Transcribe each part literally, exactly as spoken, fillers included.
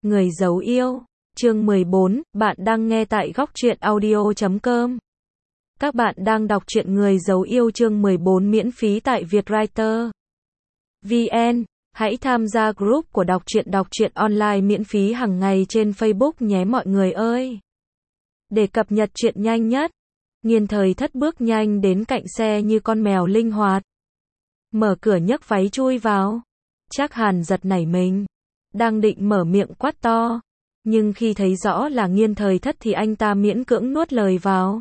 Người giấu yêu, chương mười bốn, bạn đang nghe tại góc truyện audio chấm com. Các bạn đang đọc truyện Người giấu yêu chương mười bốn miễn phí tại Vietwriter. vê en, hãy tham gia group của đọc truyện đọc truyện online miễn phí hàng ngày trên Facebook nhé mọi người ơi. Để cập nhật truyện nhanh nhất, Nghiên Thời Thất bước nhanh đến cạnh xe như con mèo linh hoạt. Mở cửa nhấc váy chui vào. Trác Hàn giật nảy mình. Đang định mở miệng quát to. Nhưng khi thấy rõ là Nghiên Thời Thất thì anh ta miễn cưỡng nuốt lời vào.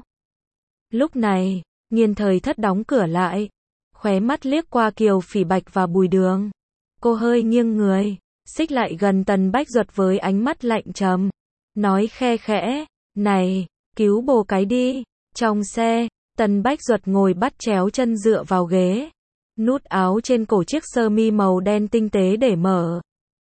Lúc này, Nghiên Thời Thất đóng cửa lại. Khóe mắt liếc qua Kiều Phỉ Bạch và Bùi Đường. Cô hơi nghiêng người, xích lại gần Tần Bách Duật với ánh mắt lạnh trầm. Nói khe khẽ, này, cứu bồ cái đi. Trong xe, Tần Bách Duật ngồi bắt chéo chân dựa vào ghế. Nút áo trên cổ chiếc sơ mi màu đen tinh tế để mở.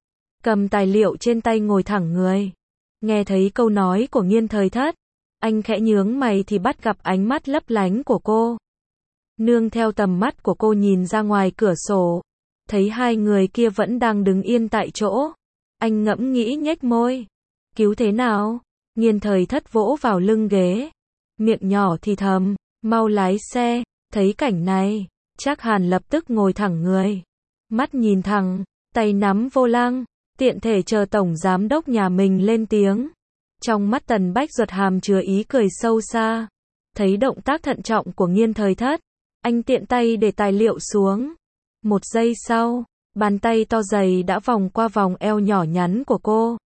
Cầm tài liệu trên tay ngồi thẳng người. Nghe thấy câu nói của Nghiên Thời Thất, anh khẽ nhướng mày thì bắt gặp ánh mắt lấp lánh của cô. Nương theo tầm mắt của cô nhìn ra ngoài cửa sổ, thấy hai người kia vẫn đang đứng yên tại chỗ. Anh ngẫm nghĩ nhếch môi. Cứu thế nào? Nghiên Thời Thất vỗ vào lưng ghế. Miệng nhỏ thì thầm, mau lái xe. Thấy cảnh này, Trác Hàn lập tức ngồi thẳng người. Mắt nhìn thẳng, tay nắm vô lăng, tiện thể chờ tổng giám đốc nhà mình lên tiếng. Trong mắt Tần Bách Duật hàm chứa ý cười sâu xa. Thấy động tác thận trọng của Nghiên Thời Thất, anh tiện tay để tài liệu xuống. Một giây sau, bàn tay to dày đã vòng qua vòng eo nhỏ nhắn của cô.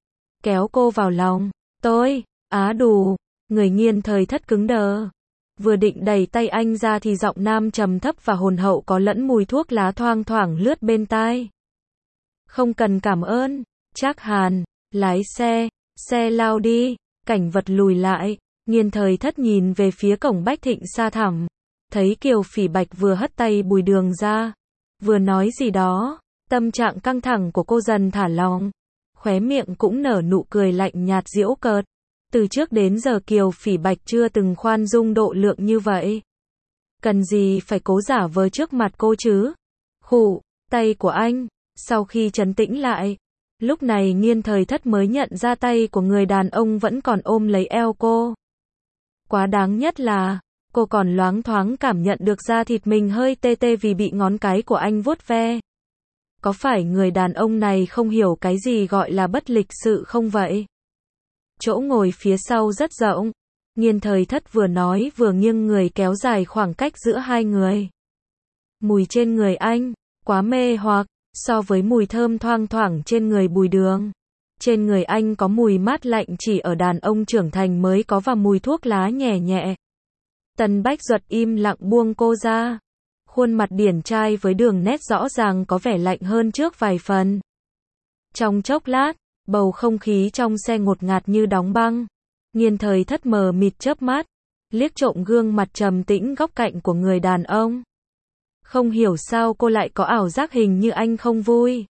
Kéo cô vào lòng. Tôi, á đủ. Người Nghiên Thời Thất cứng đờ. Vừa định đẩy tay anh ra thì giọng nam trầm thấp và hồn hậu có lẫn mùi thuốc lá thoang thoảng lướt bên tai. Không cần cảm ơn. Trác Hàn, lái xe, xe lao đi. Cảnh vật lùi lại, Nghiên Thời Thất nhìn về phía cổng Bách Thịnh xa thẳm. Thấy Kiều Phỉ Bạch vừa hất tay Bùi Đường ra, vừa nói gì đó. Tâm trạng căng thẳng của cô dần thả lỏng. Khóe miệng cũng nở nụ cười lạnh nhạt giễu cợt. Từ trước đến giờ Kiều Phỉ Bạch chưa từng khoan dung độ lượng như vậy. Cần gì phải cố giả vờ trước mặt cô chứ? Khụ, tay của anh. Sau khi trấn tĩnh lại, lúc này Nghiên Thời Thất mới nhận ra tay của người đàn ông vẫn còn ôm lấy eo cô. Quá đáng nhất là, cô còn loáng thoáng cảm nhận được da thịt mình hơi tê tê vì bị ngón cái của anh vuốt ve. Có phải người đàn ông này không hiểu cái gì gọi là bất lịch sự không vậy? Chỗ ngồi phía sau rất rộng. Nghiên Thời Thất vừa nói vừa nghiêng người kéo dài khoảng cách giữa hai người. Mùi trên người anh, quá mê hoặc, so với mùi thơm thoang thoảng trên người Bùi Đường. Trên người anh có mùi mát lạnh chỉ ở đàn ông trưởng thành mới có và mùi thuốc lá nhẹ nhẹ. Tần Bách Duật im lặng buông cô ra. Khuôn mặt điển trai với đường nét rõ ràng có vẻ lạnh hơn trước vài phần. Trong chốc lát, bầu không khí trong xe ngột ngạt như đóng băng. Nghiên Thời Thất mờ mịt chớp mắt, liếc trộm gương mặt trầm tĩnh góc cạnh của người đàn ông. Không hiểu sao cô lại có ảo giác hình như anh không vui.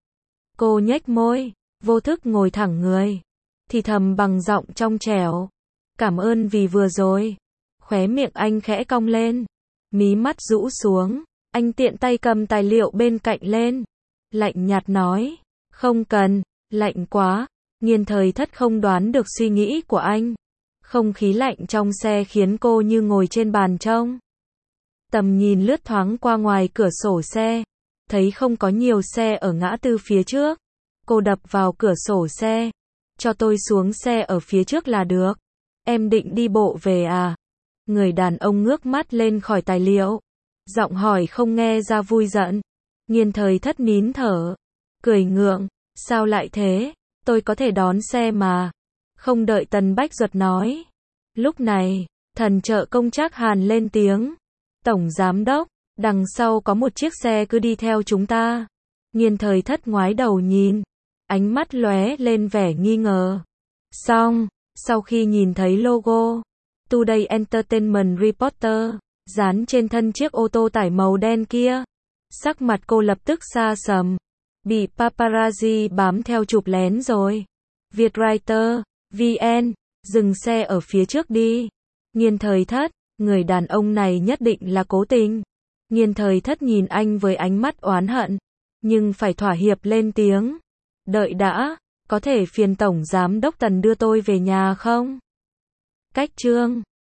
Cô nhếch môi, vô thức ngồi thẳng người, thì thầm bằng giọng trong trẻo. Cảm ơn vì vừa rồi. Khóe miệng anh khẽ cong lên, mí mắt rũ xuống, anh tiện tay cầm tài liệu bên cạnh lên. Lạnh nhạt nói, không cần. Lạnh quá. Nghiên Thời Thất không đoán được suy nghĩ của anh. Không khí lạnh trong xe khiến cô như ngồi trên bàn trông. Tầm nhìn lướt thoáng qua ngoài cửa sổ xe. Thấy không có nhiều xe ở ngã tư phía trước. Cô đập vào cửa sổ xe. Cho tôi xuống xe ở phía trước là được. Em định đi bộ về à? Người đàn ông ngước mắt lên khỏi tài liệu. Giọng hỏi không nghe ra vui giận. Nghiên Thời Thất nín thở. Cười ngượng. Sao lại thế? Tôi có thể đón xe mà. Không đợi Tần Bách Duật nói. Lúc này, thần trợ công Trác Hàn lên tiếng. Tổng giám đốc, đằng sau có một chiếc xe cứ đi theo chúng ta. Nghiên Thời Thất ngoái đầu nhìn. Ánh mắt lóe lên vẻ nghi ngờ. Xong, sau khi nhìn thấy logo Today Entertainment Reporter dán trên thân chiếc ô tô tải màu đen kia, sắc mặt cô lập tức sa sầm. Bị paparazzi bám theo chụp lén rồi. Vietwriter, vê en, dừng xe ở phía trước đi. Nghiên Thời Thất, người đàn ông này nhất định là cố tình. Nghiên Thời Thất nhìn anh với ánh mắt oán hận, nhưng phải thỏa hiệp lên tiếng. Đợi đã, Có thể phiền Tổng Giám đốc Tần đưa tôi về nhà không? Cách chương